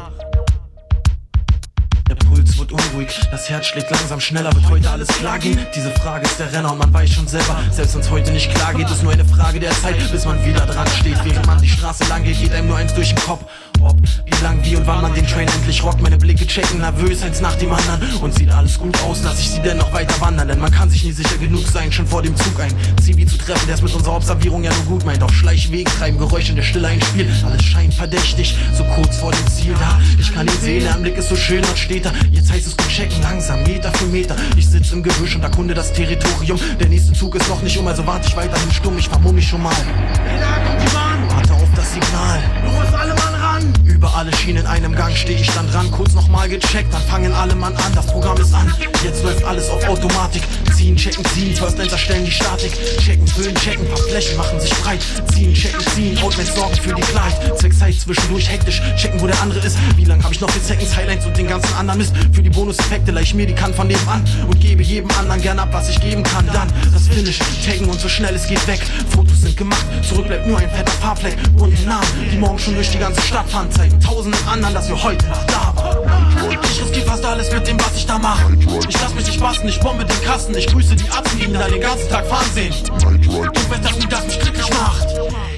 Der Puls wird unruhig, das Herz schlägt langsam schneller. Wird heute alles klar gehen? Diese Frage ist der Renner und man weiß schon selber, selbst wenn's heute nicht klar geht, ist nur eine Frage der Zeit, bis man wieder dran steht. Während man die Straße lang geht, geht einem nur eins durch den Kopf. Ob, wie lang, wie und wann man den Train endlich rockt. Meine Blicke checken nervös, eins nach dem anderen. Und sieht alles gut aus, lass ich sie dennoch weiter wandern. Denn man kann sich nie sicher genug sein, schon vor dem Zug ein Zivi zu treffen, der es mit unserer Observierung ja nur gut meint. Auf Schleichwegen treiben Geräusche in der Stille ein Spiel. Alles scheint verdächtig, so kurz vor dem Ziel da. Ich kann ihn sehen, der Anblick ist so schön, dort steht er. Jetzt heißt es gut checken, langsam, Meter für Meter. Ich sitz im Gebüsch und erkunde das Territorium. Der nächste Zug ist noch nicht um, also warte ich weiterhin stumm. Ich vermumm mich schon mal. Warte auf das Signal. Los, alle Mann ran! Über alle Schienen in einem Gang steh ich dann dran. Kurz nochmal gecheckt, dann fangen alle Mann an. Das Programm ist an, jetzt läuft alles auf Automatik. Ziehen, checken, ziehen, First Lines erstellen die Statik. Checken, füllen, checken, paar Flächen machen sich breit. Ziehen, checken, ziehen, Outlines sorgen für die Klarheit. Zwecks Zeit zwischendurch hektisch, checken, wo der andere ist. Wie lang hab ich noch für Seconds, Highlights und den ganzen anderen Mist. Für die Bonuseffekte leih ich mir die Kann von nebenan. Und gebe jedem anderen gern ab, was ich geben kann. Dann das Finish, taggen und so schnell es geht weg. Fotos sind gemacht, zurück bleibt nur ein fetter Farbfleck. Und die Namen, die morgen schon durch die ganze Stadt fahren, zeigen tausenden anderen, dass wir heute Nacht da waren. Ich riskiere fast alles mit dem, was ich da mache. Ich lass mich nicht basten, ich bombe den Kasten. Ich grüße die Atzen, die mir da den ganzen Tag fahren sehen. Du weißt das nie, das mich glücklich macht.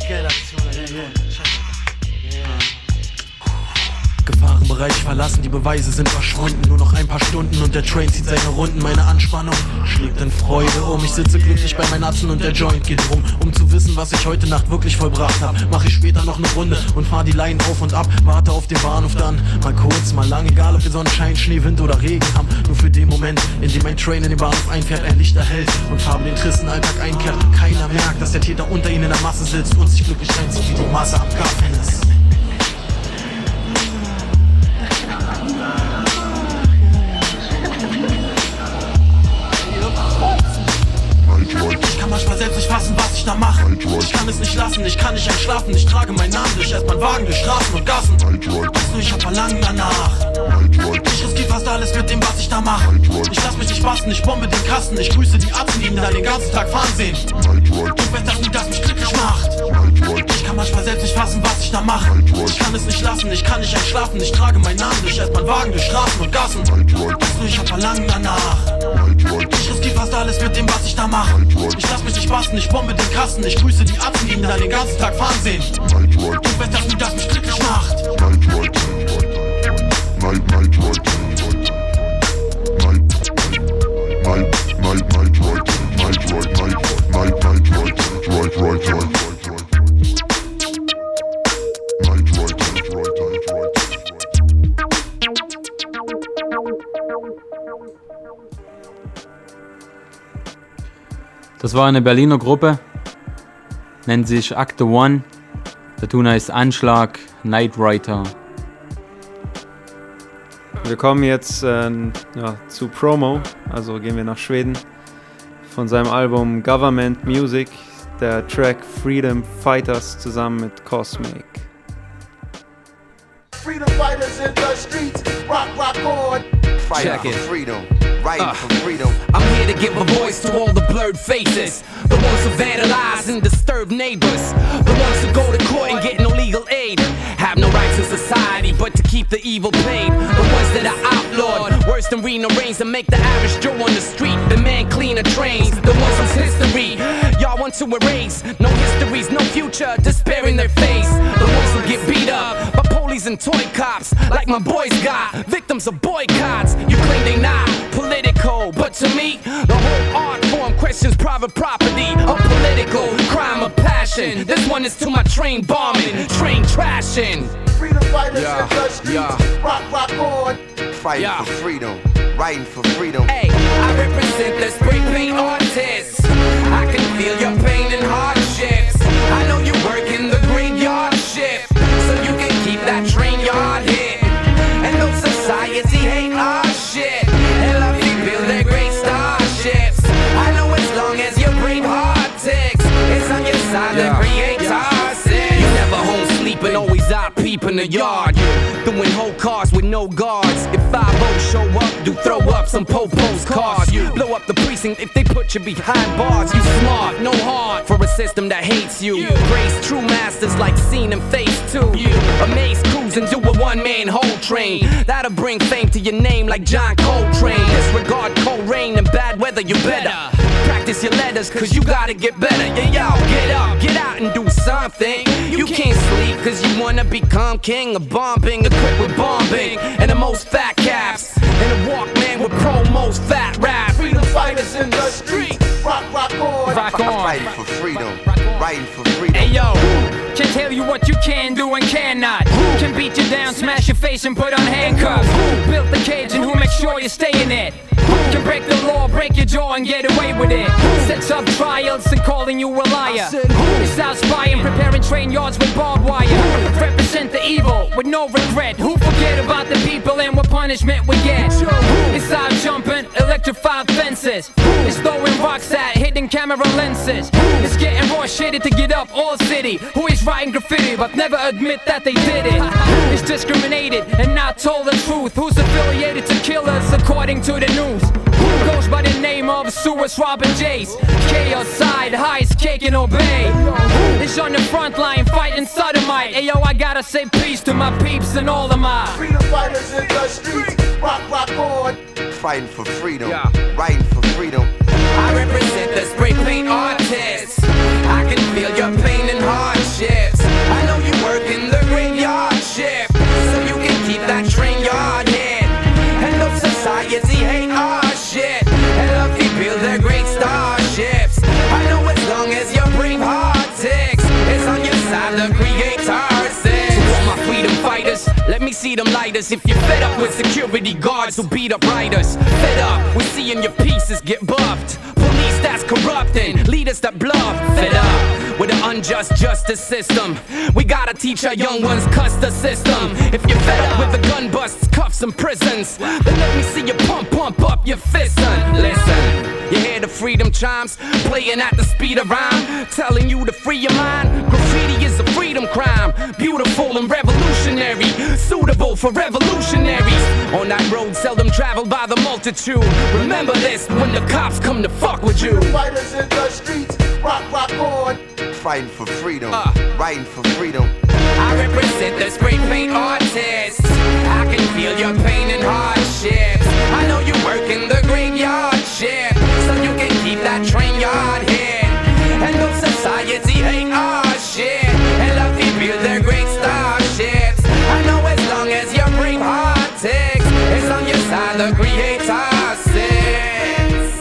Gefahrenbereich verlassen, die Beweise sind verschwunden. Nur noch ein paar Stunden und der Train zieht seine Runden. Meine Anspannung schlägt in Freude um. Ich sitze glücklich bei meinen Atzen und der Joint geht rum. Um zu wissen, was ich heute Nacht wirklich vollbracht hab, mach ich später noch eine Runde und fahr die Leinen auf und ab. Warte auf den Bahnhof dann, mal kurz, mal lang. Egal ob wir Sonnenschein, Schnee, Wind oder Regen haben. Nur für den Moment, in dem mein Train in den Bahnhof einfährt, ein Licht erhält und Farben den tristen Alltag einkehrt. Keiner merkt, dass der Täter unter ihnen in der Masse sitzt und sich glücklich reinzieht, wie die Masse am Garten ist. Ich kann manchmal selbst nicht fassen, was ich da mache. Ich kann es nicht lassen, ich kann nicht einschlafen. Ich trage meinen Namen durch erstmal Wagen, durch Straßen und Gassen. Weißt du, ich hab Verlangen danach. Ich riskiere fast alles mit dem, was ich da mache. Ich lass mich nicht basten, ich bombe den Kasten. Ich grüße die Atzen, die mir da den ganzen Tag fahren sehen. Du weißt das nie, das mich glücklich macht. Ich kann manchmal selbst nicht fassen, was ich ich da mache. Ich kann es nicht lassen, ich kann nicht entschlafen. Ich trage meinen Namen durch erst mein Wagen, durch Straßen und Gassen. Weißt du, ich hab Verlangen danach. Ich riskiere fast alles mit dem, was ich da mache. Ich lass mich nicht basten, ich bombe den Kasten. Ich grüße die Atzen, die ihn dann den ganzen Tag fahren sehen. Und weiß das nicht, das mich glücklich macht. Das war eine Berliner Gruppe, nennt sich Akte One. Der Tun heißt Anschlag, Nightwriter. Wir kommen jetzt äh, ja, zu Promo, also gehen wir nach Schweden. Von seinem Album Government Music, der Track Freedom Fighters zusammen mit Cosmic. Freedom fighters in the streets, rock, rock on. Check it. Freedom. Right uh, for freedom. I'm here to give a voice to all the blurred faces, the ones who vandalize and disturb neighbors, the ones who go to court and get no legal aid, have no rights in society but to keep the evil paid, the ones that are outlawed, worse than reading the reins and make the average Joe on the street the man cleaner trains, the ones whose history y'all want to erase, no histories, no future, despair in their face, the ones who get beat up by police and toy cops, like my boys got, victims of boycotts. You claim they not political, but to me, the whole art form questions private property, a political crime of passion. This one is to my train bombing, train trashing. Freedom fighters Yeah, in the streets, yeah. rock, rock on. Fighting Yeah. for freedom, writing for freedom. Hey, I represent the spray paint artists. I can feel your pain and hardships. I know you work in the graveyard shift, so you can keep that train yard hit. And though society hate our shit, and love you build their great starships. I know as long as your brave heart ticks, it's on your side Yeah. that creates our sin. You never home sleeping, always out peeping the yard. Doing whole cars with no guards. If five oh show up, do throw up some po-po's cars. Blow up the precinct if they put you behind bars. You smart, no heart for a system that hates you. Praise true masters like Scene and Phase two. Amaze crews and do a one-man whole train. That'll bring fame to your name like John Coltrane. Disregard cold rain and bad weather, you better practice your letters cause you gotta get better. Yeah, yo, get up, get out and do something. You can't sleep cause you wanna become king of bombing, equipped with bombing and the most fat caps and a Walkman with promos, fat rap. Freedom fighters in the streets, rock, rock on. Rock on. Fighting for freedom, writing for freedom. Hey yo, who can tell you what you can do and cannot? Who can beat you down, smash your face and put on handcuffs? Who built the cage and who makes sure you stay in it? Who can break the law, break your jaw and get away with it? Who sets up trials and calling you a liar? Who is out spying, preparing train yards with barbed wire? Who represent the evil with no regret? Who forget about the people and what punishment we get? Who is out jumping, electrified fences? Who is throwing rocks at hidden camera lenses? Who is getting raw shitted to get up all city? Who is writing graffiti but never admit that they did it? Who is discriminated and not told the truth? Who's affiliated to killers according to the news? Who goes by the name of Suez Robin Jace? Chaos side, highest cake and obey. Who is on the front line fighting sodomite? Ayo, I gotta say peace to my peeps and all of my Freedom fighters in the streets, rock, rock on. Fighting for freedom, writing for freedom. I represent the spray paint artists. I can feel your pain and hardships. I know you work in the graveyard shift, so you can keep that train yard hit. And though society hate our shit, and love you build their great starships. I know as long as your brave heart ticks, it's on your side the creator sits. To all my freedom fighters, let me see them lighters. If you're fed up with security guards who beat up riders, fed up with seeing your pieces get buffed, police that's corrupting, leaders that bluff, fed up with an unjust justice system. We gotta teach our young ones cuss the system. If you're fed up with the gun busts, cuffs and prisons, then let me see you pump, pump up your fist, son. Listen, you hear the freedom chimes playing at the speed of rhyme, telling you to free your mind. Graffiti is a freedom crime, beautiful and revolutionary, suitable for revolutionaries. On that road seldom traveled by the multitude. Remember this when the cops come to fuck with you. Fighters in the streets, rock, rock on. Fighting for freedom, writing for freedom. I represent the spray paint artists. I can feel your pain and hardships. I know you work in the graveyard shift, so you can keep that train yard hit. And though society hate our shit, and love to build their great starships, I know as long as your brave heart ticks, it's on your side the creator sits.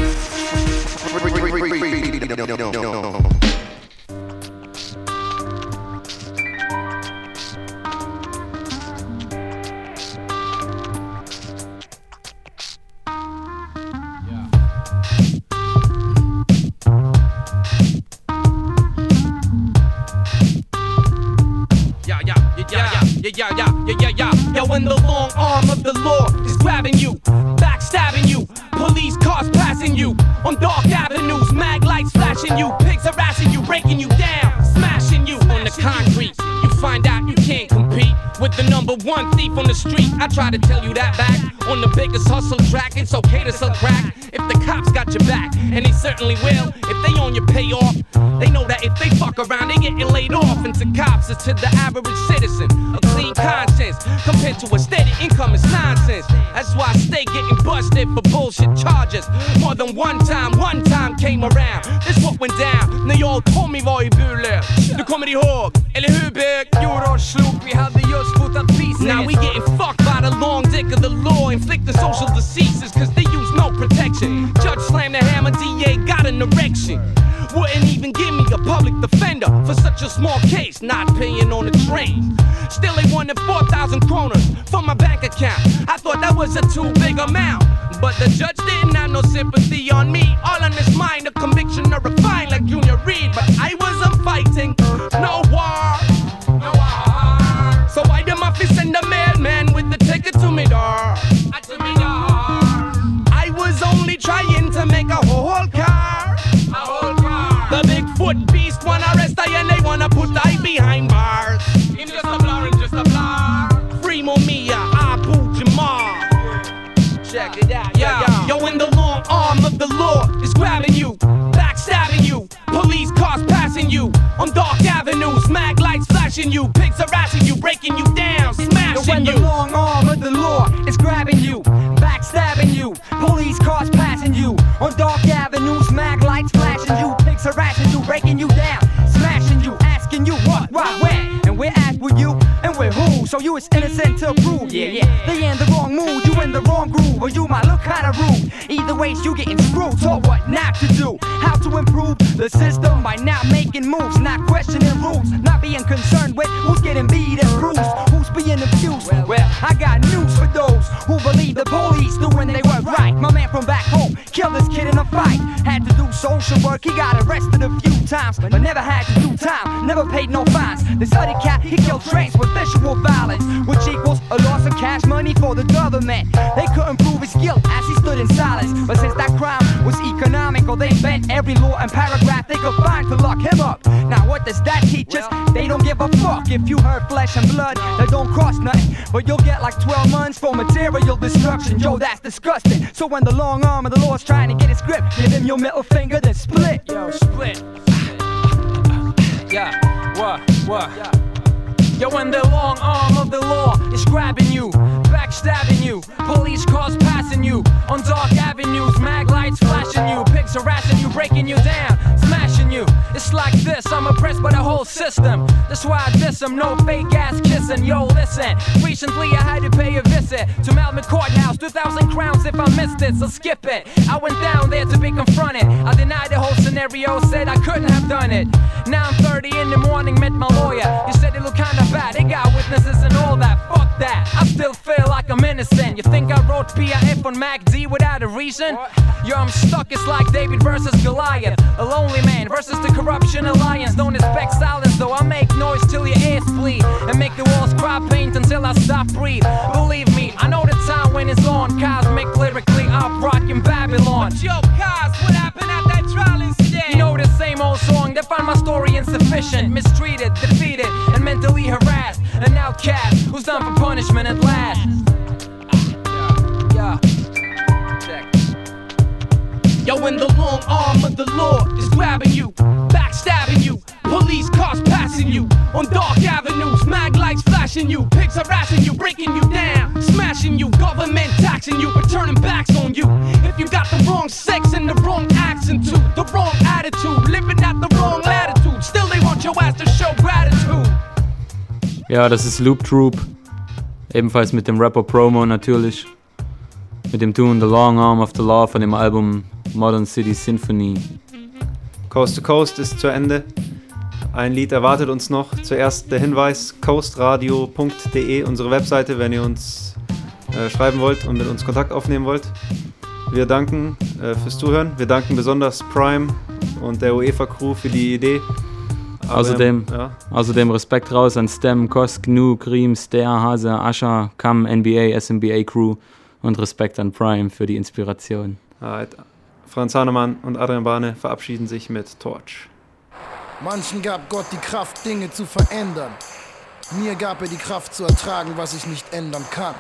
Yeah, yeah, yeah, yeah, yeah, yeah. Yo, when the long arm of the law is grabbing you, backstabbing you, police cars passing you on dark avenues, mag lights flashing you, pigs harassing you, breaking you down, smashing you on the concrete. You find out you can't compete with the number one thief on the street. I try to tell you that back on the biggest hustle track. It's okay to sell crack if the cops got your back, and they certainly will if they on your payoff. They know that if they fuck around, they getting laid off. And to cops, it's to the average citizen a clean conscience compared to a steady income is nonsense. That's why I stay getting busted for bullshit charges. More than one time, one time came around. This what went down när jag och Tommy var i Burlöv. Du kommer ihåg, eller hur bög? Jordar slog, vi hade just fotat pieces. Now we getting fucked by the long dick of the law, inflicting social diseases cause they use no protection. Judge slammed the hammer, D A got an erection. Wouldn't even give me a public defender for such a small case, not paying on the train. Still they wanted four thousand kroners from my bank account. I thought that was a too big amount, but the judge didn't have no sympathy on me. All on his mind, a conviction or a fine like Junior Reed. But I wasn't fighting no war, no war. So why the mafia send the mailman with the ticket to me door? To me door. I was only trying to make a whole car, a whole car. The Bigfoot beast wanna arrest I and they wanna put I behind bars. Him just a blur, him just a blur. Free Momia, Abu Jamal. Check it out, yeah, yeah. Yo, when the long arm of the law is grabbing you, backstabbing you, police cars passing you on dark avenues, mag lights flashing you, pigs harassing you, breaking you down, smashing when you. The long arm of the law is grabbing you, backstabbing you, police cars passing you on dark avenues, mag lights flashing you, pigs harassing you, breaking you down, smashing you, asking you what, why, when, and we're at with you and we're who, so you is innocent to prove. Yeah, yeah, they in the wrong mood, you in the wrong groove, or you might look kinda rude. Either way, you getting screwed, told what not to do, how to improve the system by not making moves, not questioning rules, not being concerned with who's getting beat and bruised, who's being abused. Well, I got news for those who believe the police doing they work right. My man from back home killed this kid in a fight, had to do social work, he got arrested a few times, but never had to do time, never paid no fines. This other cat, he killed trains with visual violence, which equals a loss of cash money for the government. They couldn't prove his guilt as he stood in silence, but since that crime was economical, they bent every law and paragraph they could find to lock him up. Now what does that teach us? They don't give a fuck if you hurt flesh and blood, that don't cost nothing, but you'll get like twelve months for material destruction. Yo, that's disgusting. So when the long arm of the law is trying to get his grip, give him your middle finger, then split. Yo, split. Yeah, what, what? Yo, when the long arm of the law is grabbing you, backstabbing you, police cars passing you on dark avenues, mag lights flashing you, pigs harassing you, breaking you down, smashing you. It's like this, I'm oppressed by the whole system. That's why I diss them, no fake ass kissing. Yo, listen, recently I had to pay a visit to Melbourne Courthouse, two thousand crowns if I missed it, so skip it. I went down there to be confronted, I denied the whole scenario, said I couldn't have done it. Now I'm thirty in the morning, met my lawyer, he said it looked kinda bad, they got witnesses and all that, fuck that, I still feel like I'm innocent. You think I wrote P I F on Mac D without a reason? Yo, I'm stuck, it's like David versus Goliath, a lonely man versus the corruption alliance. Don't expect silence though, I make noise till your ears bleed, and make the walls cry paint until I stop breathe. Believe me, I know the time when it's on, cosmic lyrically, I'm rocking Babylon. But yo, Cos, what happened at that trial instead? You know the same old song, they find my story insufficient, mistreated, defeated, and mentally harassed. An outcast who's done for punishment at last. Yeah, yeah. Check. Yo, when the long arm of the law is grabbing you, backstabbing you, police cars passing you on dark dark avenues, mag lights flashing you, pigs harassing you, breaking you down, smashing you, government taxing you, but turning backs on you. If you got the wrong sex and the wrong accent to, the wrong attitude, living at the wrong latitude, still they want your ass to show gratitude. Ja, das ist Loop Troop, ebenfalls mit dem Rapper Promo natürlich, mit dem Tune The Long Arm of the Law von dem Album Modern City Symphony. Coast to Coast ist zu Ende. Ein Lied erwartet uns noch. Zuerst der Hinweis, coastradio punkt de, unsere Webseite, wenn ihr uns äh, schreiben wollt und mit uns Kontakt aufnehmen wollt. Wir danken äh, fürs Zuhören. Wir danken besonders Prime und der UEFA-Crew für die Idee. Aber, Außerdem, ja. außerdem Respekt raus an Stem, Kos, Gnu, Cream, Ster, Hase, Asha, Kam, N B A, S M B A Crew und Respekt an Prime für die Inspiration. Right. Franz Hahnemann und Adrian Bane verabschieden sich mit Torch. Manchen gab Gott die Kraft, Dinge zu verändern. Mir gab er die Kraft zu ertragen, was ich nicht ändern kann.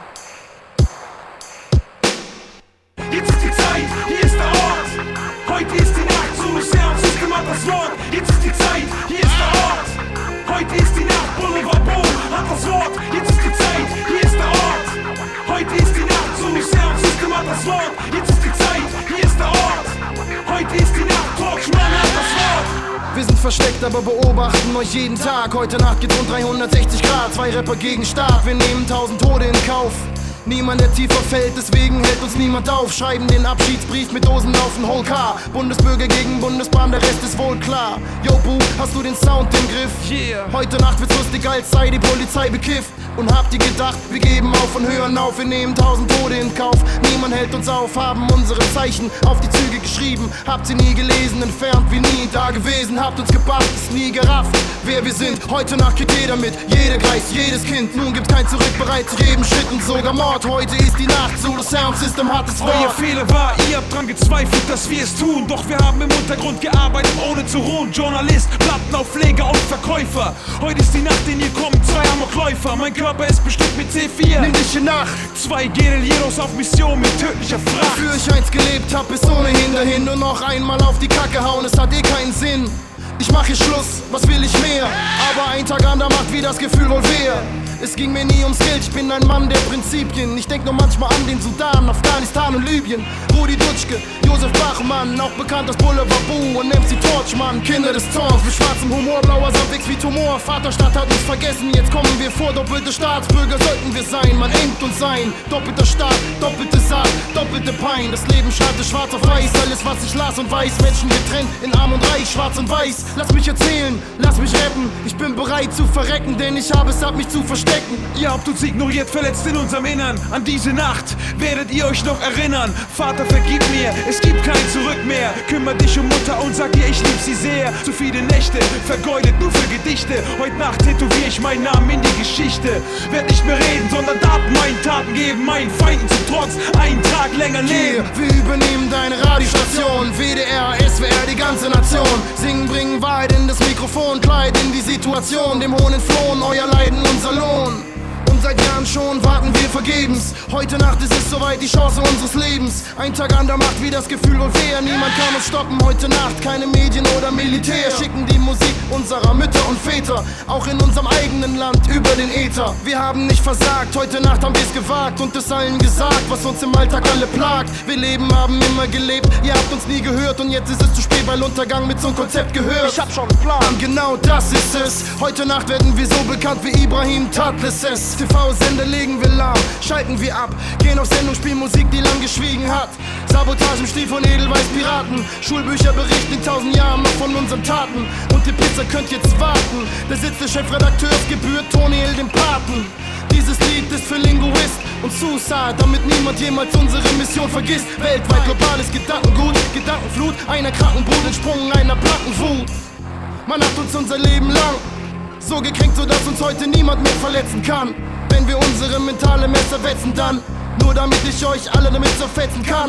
Jetzt ist die Zeit, hier ist der Ort. Heute ist die Nacht, so Sound System hat das Wort. Jetzt ist die Zeit, hier ist der Ort. Heute ist die Nacht, Boulevard Boom hat das Wort. Jetzt ist die Zeit, hier ist der Ort. Heute ist die Nacht, so Sound System hat das Wort. Jetzt ist die Zeit, hier ist der Ort. Heute ist die Nacht, Torchman hat das Wort. Wir sind versteckt, aber beobachten euch jeden Tag. Heute Nacht geht rund dreihundertsechzig Grad. Zwei Rapper gegen Staat, wir nehmen tausend Tode in Kauf. Niemand, der tiefer fällt, deswegen hält uns niemand auf. Schreiben den Abschiedsbrief mit Dosen auf den Whole Car. Bundesbürger gegen Bundesbahn, der Rest ist wohl klar. Yo, Boo, hast du den Sound im Griff? Yeah. Heute Nacht wird's lustig, als sei die Polizei bekifft. Und habt ihr gedacht, wir geben auf und hören auf, wir nehmen tausend Tode in Kauf. Niemand hält uns auf, haben unsere Zeichen auf die Züge geschrieben. Habt sie nie gelesen, entfernt wie nie da gewesen. Habt uns gebufft, ist nie gerafft, wer wir sind. Heute Nacht kriegt jeder mit, jeder Geist, jedes Kind. Nun gibt's kein Zurück, bereit zu jedem Schritt und sogar Mord. Heute ist die Nacht, so das Soundsystem hat es Wort. Euer Fehler war, ihr habt dran gezweifelt, dass wir es tun. Doch wir haben im Untergrund gearbeitet, ohne zu ruhen. Journalist, Plattenaufleger und Verkäufer. Heute ist die Nacht, in ihr kommen zwei Amokläufer. Mein Körper ist bestimmt mit C vier. Nimm dich in Nacht. Zwei Guerilleros auf Mission mit tödlicher Fracht. Für ich eins gelebt hab, ist ohnehin dahin. Nur noch einmal auf die Kacke hauen, es hat eh keinen Sinn. Ich mach hier Schluss, was will ich mehr? Aber ein Tag an der Macht, wie das Gefühl wohl wär. Es ging mir nie ums Geld, ich bin ein Mann der Prinzipien. Ich denk nur manchmal an den Sudan, Afghanistan und Libyen. Rudi Dutschke, Josef Bachmann, auch bekannt als Boulevard Boo und M C Torchmann. Kinder des Zorns, mit schwarzem Humor, blauer Sandwix wie Tumor. Vaterstadt hat uns vergessen, jetzt kommen wir vor. Doppelte Staatsbürger sollten wir sein, man engt uns ein. Doppelter Staat, doppelte Saat, doppelte Pein. Das Leben schreibt es schwarz auf weiß, alles was ich las und weiß. Menschen getrennt in Arm und Reich, schwarz und weiß. Lass mich erzählen, lass mich rappen. Ich bin bereit zu verrecken, denn ich habe es ab, mich zu verstecken. Ihr habt uns ignoriert, verletzt in unserem Innern. An diese Nacht werdet ihr euch noch erinnern. Vater, vergib mir, es gibt kein Zurück mehr. Kümmer dich um Mutter und sag ihr, ich lieb sie sehr. Zu viele Nächte, vergeudet nur für Gedichte. Heute Nacht tätowier ich meinen Namen in die Geschichte. Werd nicht mehr reden, sondern Daten meinen Taten geben. Meinen Feinden zum Trotz, einen Tag länger leben. Yeah, wir übernehmen deine Radiostation. W D R, S W R, die ganze Nation. Singen, bringen Wahrheit in das Mikrofon. Kleid in die Situation, dem Hohn entflohen. Euer Leiden, unser Lohn. Und seit Jahren schon warten wir vergebens. Heute Nacht ist es soweit, die Chance unseres Lebens. Ein Tag an der Macht, wie das Gefühl wohl wär. Niemand kann uns stoppen, heute Nacht keine Medien oder Militär. Schicken die Musik unserer Mütter und Väter, auch in unserem eigenen Land, über den Äther. Wir haben nicht versagt, heute Nacht haben wir's gewagt und es allen gesagt, was uns im Alltag alle plagt. Wir leben, haben immer gelebt, ihr habt uns nie gehört und jetzt ist es zu spät, weil Untergang mit so'm Konzept gehört. Ich hab schon einen Plan, genau das ist es. Heute Nacht werden wir so bekannt wie Ibrahim Tatlisses. T V-Sender legen wir lahm, schalten wir ab, gehen auf Sendung, spielen Musik, die lang geschwiegen hat. Sabotage im Stil von Edelweiß Piraten, Schulbücher berichten in tausend Jahren noch von unseren Taten. Und die Pizza könnt jetzt warten, da sitzt der Chefredakteur, es gebührt Tony Hill dem Paten. Dieses Lied ist für Linguist und Suicide, damit niemand jemals unsere Mission vergisst. Weltweit globales Gedankengut, Gedankenflut, einer Krankenbrut entsprungen einer Plattenwut. Man hat uns unser Leben lang so gekränkt, sodass uns heute niemand mehr verletzen kann. Wenn wir unsere mentale Messer wetzen, dann nur damit ich euch alle damit zerfetzen kann.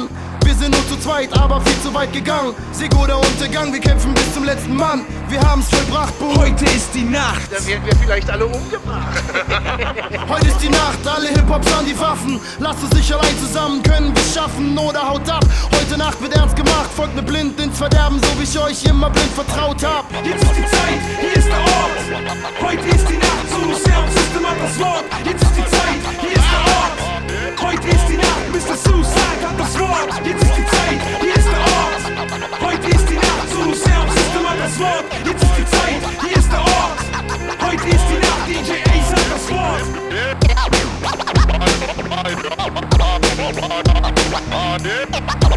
Wir sind nur zu zweit, aber viel zu weit gegangen. Sieg oder Untergang, wir kämpfen bis zum letzten Mann. Wir haben's vollbracht, Boom. Heute ist die Nacht. Dann werden wir vielleicht alle umgebracht. Heute ist die Nacht, alle Hip-Hops an die Waffen. Lasst uns nicht allein zusammen, können wir's schaffen oder haut ab. Heute Nacht wird ernst gemacht, folgt mir blind ins Verderben, so wie ich euch immer blind vertraut hab. Jetzt ist die Zeit, hier ist der Ort. Heute ist die Nacht, so Sound System hat das Wort. Jetzt ist die Zeit, hier ist der Ort. Heute ist die Nacht, Mister Suicide hat das Wort. Jetzt ist die Zeit, hier ist der Ort. Heute ist die Nacht, so Sound System hat das Wort. Jetzt ist die Zeit, hier ist der Ort. Heute ist die Nacht, D J Ace hat das Wort. Yeah.